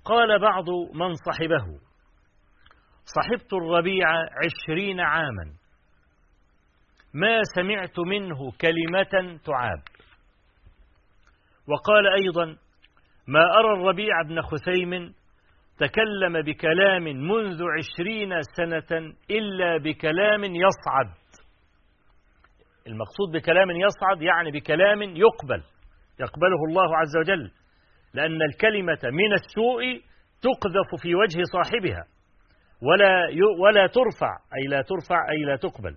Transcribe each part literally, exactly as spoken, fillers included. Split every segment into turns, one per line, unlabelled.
قال بعض من صحبه: صحبت الربيع عشرين عاما ما سمعت منه كلمة تعاب. وقال أيضا: ما أرى الربيع بن خثيم تكلم بكلام منذ عشرين سنة إلا بكلام يصعد. المقصود بكلام يصعد يعني بكلام يقبل يقبله الله عز وجل، لأن الكلمة من السوء تقذف في وجه صاحبها ولا ولا ترفع، أي لا ترفع أي لا تقبل.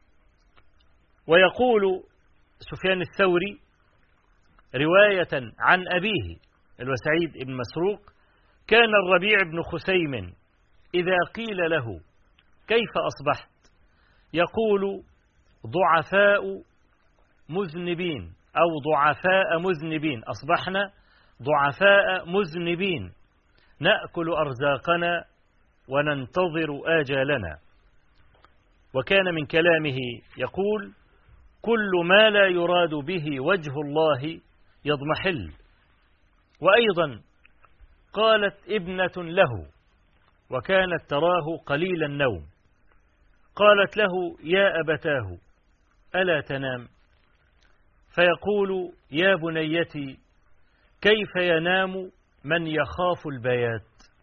ويقول سفيان الثوري رواية عن أبيه الوسعيد بن مسروق: كان الربيع بن خثيم إذا قيل له: كيف أصبحت؟ يقول: ضعفاء مذنبين، أو ضعفاء مذنبين، أصبحنا ضعفاء مذنبين نأكل أرزاقنا وننتظر آجالنا. وكان من كلامه يقول: كل ما لا يراد به وجه الله يضمحل. وأيضا قالت ابنة له وكانت تراه قليل النوم، قالت له: يا أبتاه ألا تنام؟ فيقول: يا بنيتي كيف ينام من يخاف البيات،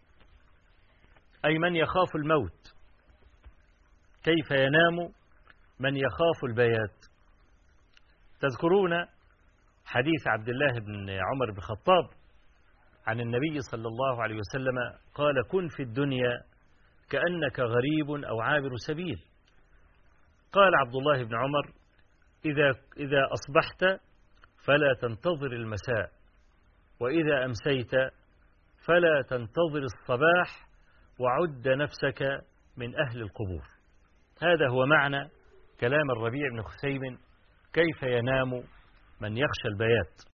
أي من يخاف الموت. كيف ينام من يخاف البيات. تذكرون حديث عبد الله بن عمر بن الخطاب عن النبي صلى الله عليه وسلم قال: كن في الدنيا كأنك غريب أو عابر سبيل. قال عبد الله بن عمر: إذا, إذا أصبحت فلا تنتظر المساء، وإذا أمسيت فلا تنتظر الصباح، وعد نفسك من أهل القبور. هذا هو معنى كلام الربيع بن خثيم: كيف ينام من يخشى البيات.